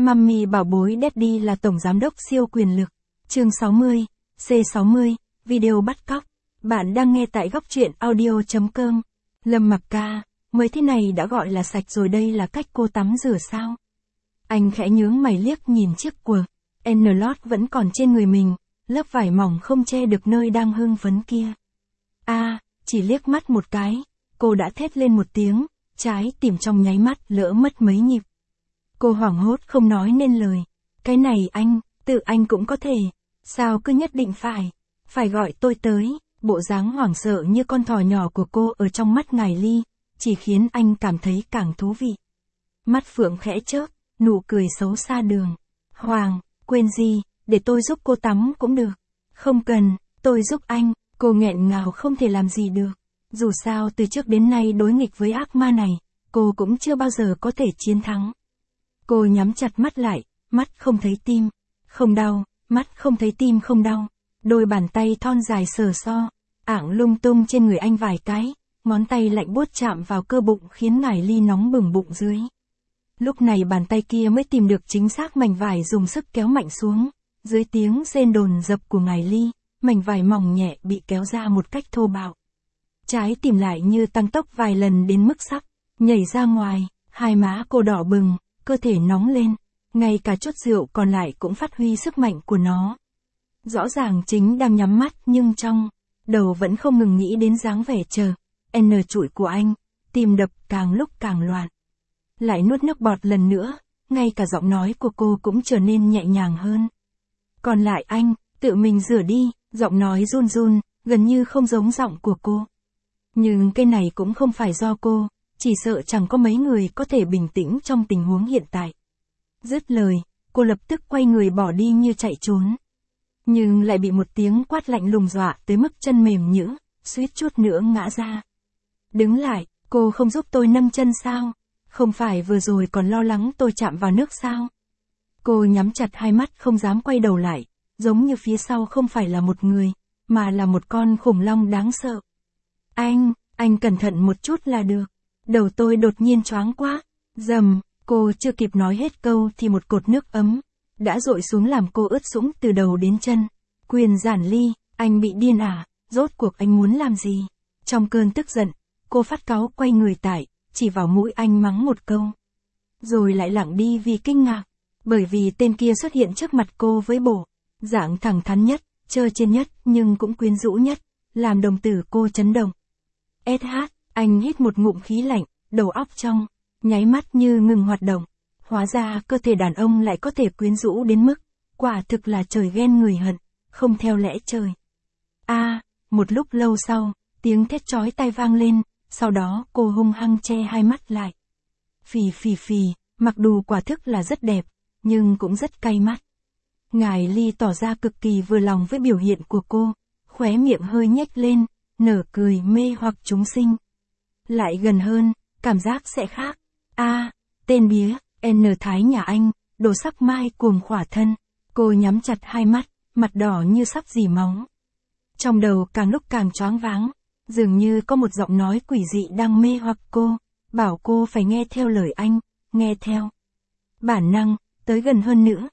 Mummy bảo bối Daddy là tổng giám đốc siêu quyền lực. Chương 60, C60, video bắt cóc. Bạn đang nghe tại góc truyện audio.com. Lâm Mặc Ca, mới thế này đã gọi là sạch rồi, đây là cách cô tắm rửa sao? Anh khẽ nhướng mày liếc nhìn chiếc quần N-lót vẫn còn trên người mình, lớp vải mỏng không che được nơi đang hưng phấn kia. Chỉ liếc mắt một cái, cô đã thét lên một tiếng, trái tim trong nháy mắt lỡ mất mấy nhịp. Cô hoảng hốt không nói nên lời. Cái này tự anh cũng có thể. Sao cứ nhất định phải gọi tôi tới. Bộ dáng hoảng sợ như con thỏ nhỏ của cô ở trong mắt Ngải Ly, chỉ khiến anh cảm thấy càng thú vị. Mắt phượng khẽ chớp, nụ cười xấu xa đường. Hoàng, quên gì, để tôi giúp cô tắm cũng được. Không cần, tôi giúp anh, cô nghẹn ngào không thể làm gì được. Dù sao từ trước đến nay đối nghịch với ác ma này, cô cũng chưa bao giờ có thể chiến thắng. Cô nhắm chặt mắt lại, mắt không thấy tim, không đau, mắt không thấy tim không đau. Đôi bàn tay thon dài sờ so, ảng lung tung trên người anh vài cái, ngón tay lạnh buốt chạm vào cơ bụng khiến Ngải Ly nóng bừng bụng dưới. Lúc này bàn tay kia mới tìm được chính xác mảnh vải, dùng sức kéo mạnh xuống. Dưới tiếng rên đồn dập của Ngải Ly, mảnh vải mỏng nhẹ bị kéo ra một cách thô bạo. Trái tim lại như tăng tốc vài lần đến mức sắp nhảy ra ngoài, hai má cô đỏ bừng, cơ thể nóng lên, ngay cả chút rượu còn lại cũng phát huy sức mạnh của nó. Rõ ràng chính đang nhắm mắt nhưng trong đầu vẫn không ngừng nghĩ đến dáng vẻ chờ trụi của anh, tim đập càng lúc càng loạn. Lại nuốt nước bọt lần nữa, ngay cả giọng nói của cô cũng trở nên nhẹ nhàng hơn. Còn lại anh, tự mình rửa đi, giọng nói run run, gần như không giống giọng của cô. Nhưng cái này cũng không phải do cô, chỉ sợ chẳng có mấy người có thể bình tĩnh trong tình huống hiện tại. Dứt lời, cô lập tức quay người bỏ đi như chạy trốn. Nhưng lại bị một tiếng quát lạnh lùng dọa tới mức chân mềm nhũn, suýt chút nữa ngã ra. Đứng lại, cô không giúp tôi nâng chân sao? Không phải vừa rồi còn lo lắng tôi chạm vào nước sao? Cô nhắm chặt hai mắt không dám quay đầu lại, giống như phía sau không phải là một người, mà là một con khủng long đáng sợ. Anh cẩn thận một chút là được. Đầu tôi đột nhiên choáng quá. Dầm, cô chưa kịp nói hết câu thì một cột nước ấm đã dội xuống làm cô ướt sũng từ đầu đến chân. Quyền Giản Ly, anh bị điên à? Rốt cuộc anh muốn làm gì? Trong cơn tức giận, cô phát cáu quay người tại, chỉ vào mũi anh mắng một câu. Rồi lại lặng đi vì kinh ngạc, bởi vì tên kia xuất hiện trước mặt cô với bộ dạng thẳng thắn nhất, trơ trên nhất nhưng cũng quyến rũ nhất, làm đồng tử cô chấn động. Anh hít một ngụm khí lạnh, đầu óc trong nháy mắt như ngừng hoạt động. Hóa ra cơ thể đàn ông lại có thể quyến rũ đến mức, quả thực là trời ghen người hận, không theo lẽ trời. Một lúc lâu sau, tiếng thét chói tai vang lên, sau đó cô hung hăng che hai mắt lại. Phì, mặc dù quả thực là rất đẹp, nhưng cũng rất cay mắt. Ngải Ly tỏ ra cực kỳ vừa lòng với biểu hiện của cô, khóe miệng hơi nhếch lên, nở cười mê hoặc chúng sinh. Lại gần hơn, cảm giác sẽ khác. Tên bía, Thái nhà anh, đồ sắc mai cuồng khỏa thân. Cô nhắm chặt hai mắt, mặt đỏ như sắp rỉ máu. Trong đầu càng lúc càng choáng váng, dường như có một giọng nói quỷ dị đang mê hoặc cô, bảo cô phải nghe theo lời anh, nghe theo. Bản năng, tới gần hơn nữa.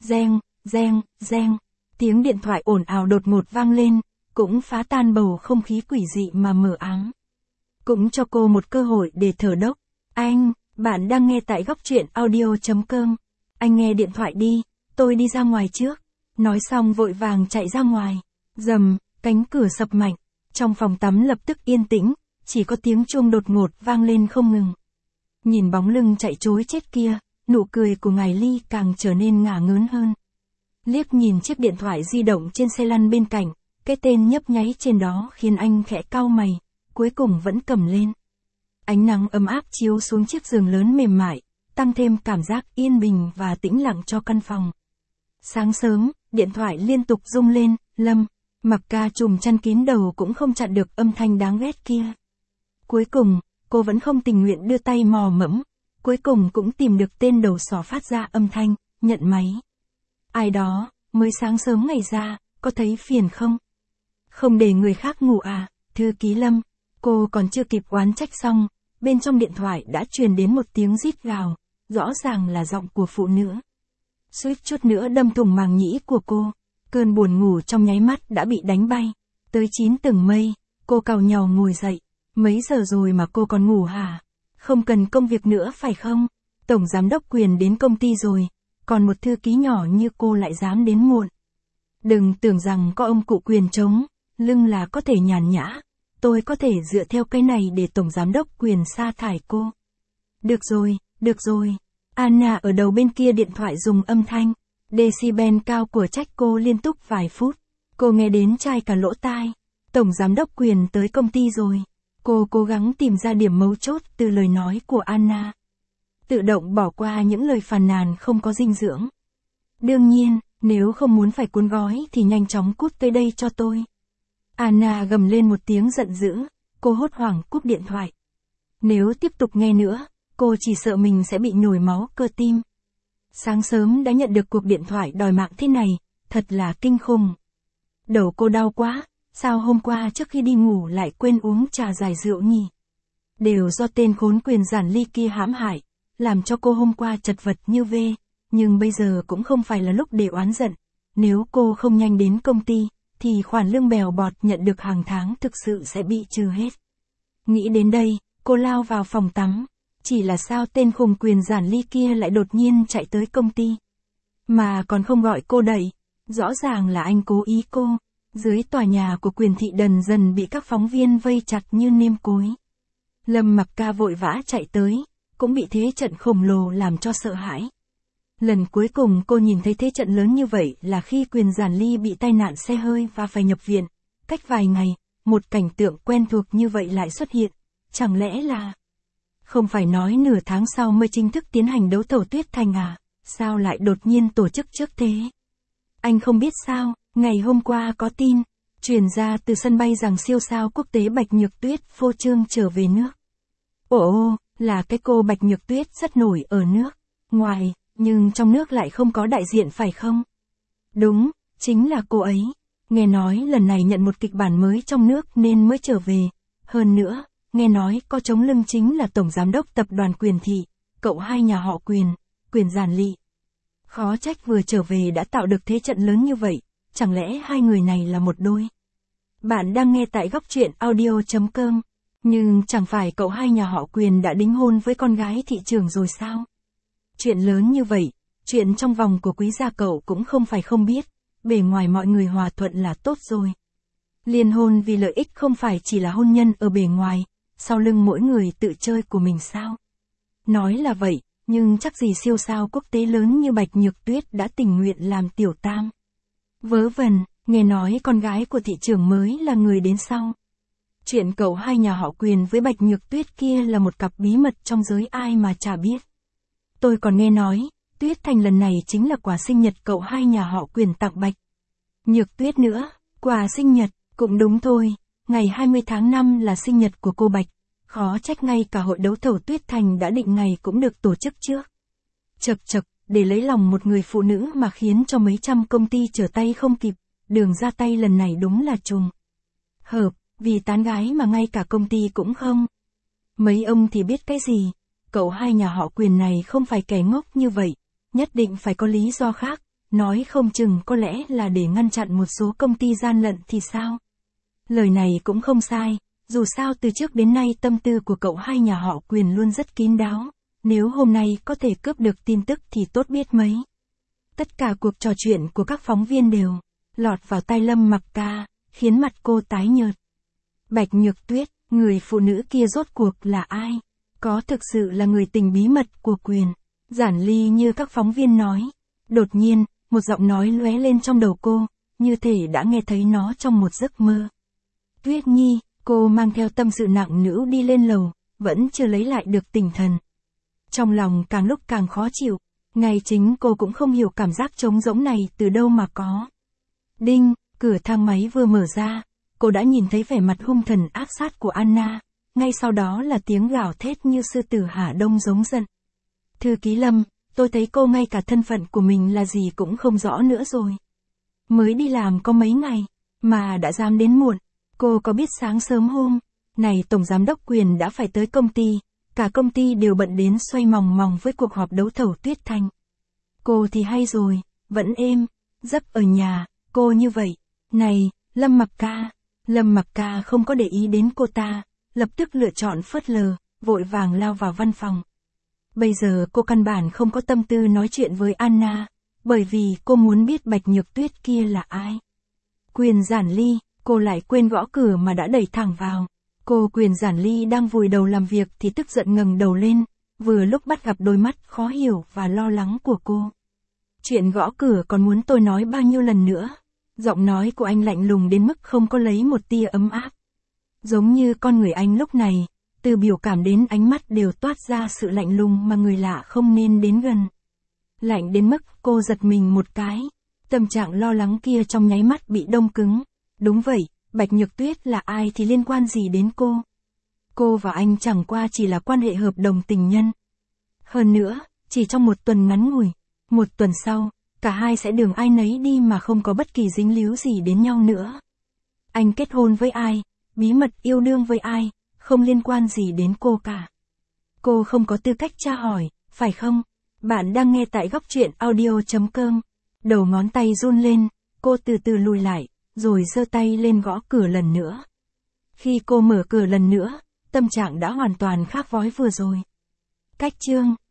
Reng, tiếng điện thoại ồn ào đột ngột vang lên, cũng phá tan bầu không khí quỷ dị mà mờ ám. Cũng cho cô một cơ hội để thở dốc. Bạn đang nghe tại góc truyện audio.com. Anh nghe điện thoại đi, tôi đi ra ngoài trước. Nói xong vội vàng chạy ra ngoài. Dầm, cánh cửa sập mạnh. Trong phòng tắm lập tức yên tĩnh, chỉ có tiếng chuông đột ngột vang lên không ngừng. Nhìn bóng lưng chạy trối chết kia, nụ cười của Ngải Ly càng trở nên ngả ngớn hơn. Liếc nhìn chiếc điện thoại di động trên xe lăn bên cạnh, cái tên nhấp nháy trên đó khiến anh khẽ cau mày, cuối cùng vẫn cầm lên. Ánh nắng ấm áp chiếu xuống chiếc giường lớn mềm mại, tăng thêm cảm giác yên bình và tĩnh lặng cho căn phòng. Sáng sớm, điện thoại liên tục rung lên, Lâm Mặc Ca trùm chăn kín đầu cũng không chặn được âm thanh đáng ghét kia. Cuối cùng, cô vẫn không tình nguyện đưa tay mò mẫm, cuối cùng cũng tìm được tên đầu sỏ phát ra âm thanh, nhận máy. Ai đó, mới sáng sớm ngày ra, có thấy phiền không? Không để người khác ngủ à, thư ký Lâm. Cô còn chưa kịp oán trách xong, bên trong điện thoại đã truyền đến một tiếng rít gào, rõ ràng là giọng của phụ nữ. suýt chút nữa đâm thủng màng nhĩ của cô. Cơn buồn ngủ trong nháy mắt đã bị đánh bay. Tới 9 tầng mây, cô càu nhàu ngồi dậy. Mấy giờ rồi mà cô còn ngủ hả? Không cần công việc nữa phải không? Tổng giám đốc Quyền đến công ty rồi, còn một thư ký nhỏ như cô lại dám đến muộn. Đừng tưởng rằng có ông cụ Quyền chống lưng là có thể nhàn nhã. Tôi có thể dựa theo cái này để tổng giám đốc Quyền sa thải cô. Được rồi, được rồi. Anna ở đầu bên kia điện thoại dùng âm thanh decibel cao của trách cô liên tục vài phút. Cô nghe đến chai cả lỗ tai. Tổng giám đốc Quyền tới công ty rồi. Cô cố gắng tìm ra điểm mấu chốt từ lời nói của Anna. Tự động bỏ qua những lời phàn nàn không có dinh dưỡng. Đương nhiên, nếu không muốn phải cuốn gói thì nhanh chóng cút tới đây cho tôi. Anna gầm lên một tiếng giận dữ, cô hốt hoảng cúp điện thoại. Nếu tiếp tục nghe nữa, cô chỉ sợ mình sẽ bị nhồi máu cơ tim. Sáng sớm đã nhận được cuộc điện thoại đòi mạng thế này, thật là kinh khủng. Đầu cô đau quá, sao hôm qua trước khi đi ngủ lại quên uống trà giải rượu nhỉ? Đều do tên khốn Quyền Giản Ly kia hãm hại, làm cho cô hôm qua chật vật như vê, nhưng bây giờ cũng không phải là lúc để oán giận. Nếu cô không nhanh đến công ty, thì khoản lương bèo bọt nhận được hàng tháng thực sự sẽ bị trừ hết. Nghĩ đến đây, cô lao vào phòng tắm. Chỉ là sao tên khùng Quyền Giản Ly kia lại đột nhiên chạy tới công ty. Mà còn không gọi cô đẩy. Rõ ràng là anh cố ý cô. Dưới tòa nhà của Quyền thị dần bị các phóng viên vây chặt như nêm cối. Lâm Mặc Ca vội vã chạy tới, cũng bị thế trận khổng lồ làm cho sợ hãi. Lần cuối cùng cô nhìn thấy thế trận lớn như vậy là khi Quyền Giản Ly bị tai nạn xe hơi và phải nhập viện. Cách vài ngày, một cảnh tượng quen thuộc như vậy lại xuất hiện. Chẳng lẽ là... Không phải nói nửa tháng sau mới chính thức tiến hành đấu thầu Tuyết Thành à? Sao lại đột nhiên tổ chức trước thế? Anh không biết sao, ngày hôm qua có tin truyền ra từ sân bay rằng siêu sao quốc tế Bạch Nhược Tuyết phô trương trở về nước. Ồ, là cái cô Bạch Nhược Tuyết rất nổi ở nước ngoài, nhưng trong nước lại không có đại diện phải không? Đúng, chính là cô ấy. Nghe nói lần này nhận một kịch bản mới trong nước nên mới trở về. Hơn nữa, nghe nói có chống lưng chính là tổng giám đốc tập đoàn Quyền thị, cậu hai nhà họ Quyền, Quyền Giản Ly. Khó trách vừa trở về đã tạo được thế trận lớn như vậy, chẳng lẽ hai người này là một đôi? Bạn đang nghe tại góc truyện audio.com, nhưng chẳng phải cậu hai nhà họ Quyền đã đính hôn với con gái thị trường rồi sao? Chuyện lớn như vậy, chuyện trong vòng của quý gia cậu cũng không phải không biết, bề ngoài mọi người hòa thuận là tốt rồi. Liên hôn vì lợi ích không phải chỉ là hôn nhân ở bề ngoài, sau lưng mỗi người tự chơi của mình sao? Nói là vậy, nhưng chắc gì siêu sao quốc tế lớn như Bạch Nhược Tuyết đã tình nguyện làm tiểu tam. Vớ vẩn, nghe nói con gái của thị trưởng mới là người đến sau. Chuyện cậu hai nhà họ Quyền với Bạch Nhược Tuyết kia là một cặp bí mật trong giới ai mà chả biết. Tôi còn nghe nói, Tuyết Thành lần này chính là quà sinh nhật cậu hai nhà họ Quyền tặng Bạch Nhược Tuyết nữa. Quà sinh nhật, cũng đúng thôi, ngày 20 tháng 5 là sinh nhật của cô Bạch. Khó trách ngay cả hội đấu thầu Tuyết Thành đã định ngày cũng được tổ chức trước. Chật, để lấy lòng một người phụ nữ mà khiến cho mấy trăm công ty trở tay không kịp, đường ra tay lần này đúng là trùng hợp, vì tán gái mà ngay cả công ty cũng không. Mấy ông thì biết cái gì, cậu hai nhà họ Quyền này không phải kẻ ngốc như vậy, nhất định phải có lý do khác, nói không chừng có lẽ là để ngăn chặn một số công ty gian lận thì sao. Lời này cũng không sai. Dù sao từ trước đến nay tâm tư của cậu hai nhà họ Quyền luôn rất kín đáo, nếu hôm nay có thể cướp được tin tức thì tốt biết mấy. Tất cả cuộc trò chuyện của các phóng viên đều lọt vào tai Lâm Mặc Ca, khiến mặt cô tái nhợt. Bạch Nhược Tuyết, người phụ nữ kia rốt cuộc là ai? Có thực sự là người tình bí mật của Quyền Giản Ly như các phóng viên nói? Đột nhiên, một giọng nói lóe lên trong đầu cô, như thể đã nghe thấy nó trong một giấc mơ. Tuyết Nhi. Cô mang theo tâm sự nặng nữu đi lên lầu, vẫn chưa lấy lại được tinh thần. Trong lòng càng lúc càng khó chịu, ngay chính cô cũng không hiểu cảm giác trống rỗng này từ đâu mà có. Đinh, cửa thang máy vừa mở ra, cô đã nhìn thấy vẻ mặt hung thần ác sát của Anna, ngay sau đó là tiếng gào thét như sư tử Hà Đông giống giận. Thư ký Lâm, tôi thấy cô ngay cả thân phận của mình là gì cũng không rõ nữa rồi. Mới đi làm có mấy ngày, mà đã dám đến muộn. Cô có biết sáng sớm hôm này tổng giám đốc Quyền đã phải tới công ty, cả công ty đều bận đến xoay mòng mòng với cuộc họp đấu thầu Tuyết Thành. Cô thì hay rồi, vẫn êm, giấc ở nhà, cô như vậy. Này, Lâm Mặc Ca. Lâm Mặc Ca không có để ý đến cô ta, lập tức lựa chọn phớt lờ, vội vàng lao vào văn phòng. Bây giờ cô căn bản không có tâm tư nói chuyện với Anna, bởi vì cô muốn biết Bạch Nhược Tuyết kia là ai. Quyền Giản Ly, cô lại quên gõ cửa mà đã đẩy thẳng vào. Cô Quyền Giản Ly đang vùi đầu làm việc thì tức giận ngẩng đầu lên, vừa lúc bắt gặp đôi mắt khó hiểu và lo lắng của cô. Chuyện gõ cửa còn muốn tôi nói bao nhiêu lần nữa? Giọng nói của anh lạnh lùng đến mức không có lấy một tia ấm áp. Giống như con người anh lúc này, từ biểu cảm đến ánh mắt đều toát ra sự lạnh lùng mà người lạ không nên đến gần. Lạnh đến mức cô giật mình một cái. Tâm trạng lo lắng kia trong nháy mắt bị đông cứng. Đúng vậy, Bạch Nhược Tuyết là ai thì liên quan gì đến cô? Cô và anh chẳng qua chỉ là quan hệ hợp đồng tình nhân. Hơn nữa, chỉ trong một tuần ngắn ngủi, một tuần sau, cả hai sẽ đường ai nấy đi mà không có bất kỳ dính líu gì đến nhau nữa. Anh kết hôn với ai, bí mật yêu đương với ai, không liên quan gì đến cô cả. Cô không có tư cách tra hỏi, phải không? Bạn đang nghe tại góc truyện audio.com. Đầu ngón tay run lên, cô từ từ lùi lại, rồi giơ tay lên gõ cửa lần nữa. Khi cô mở cửa lần nữa, tâm trạng đã hoàn toàn khác với vừa rồi. Cách chương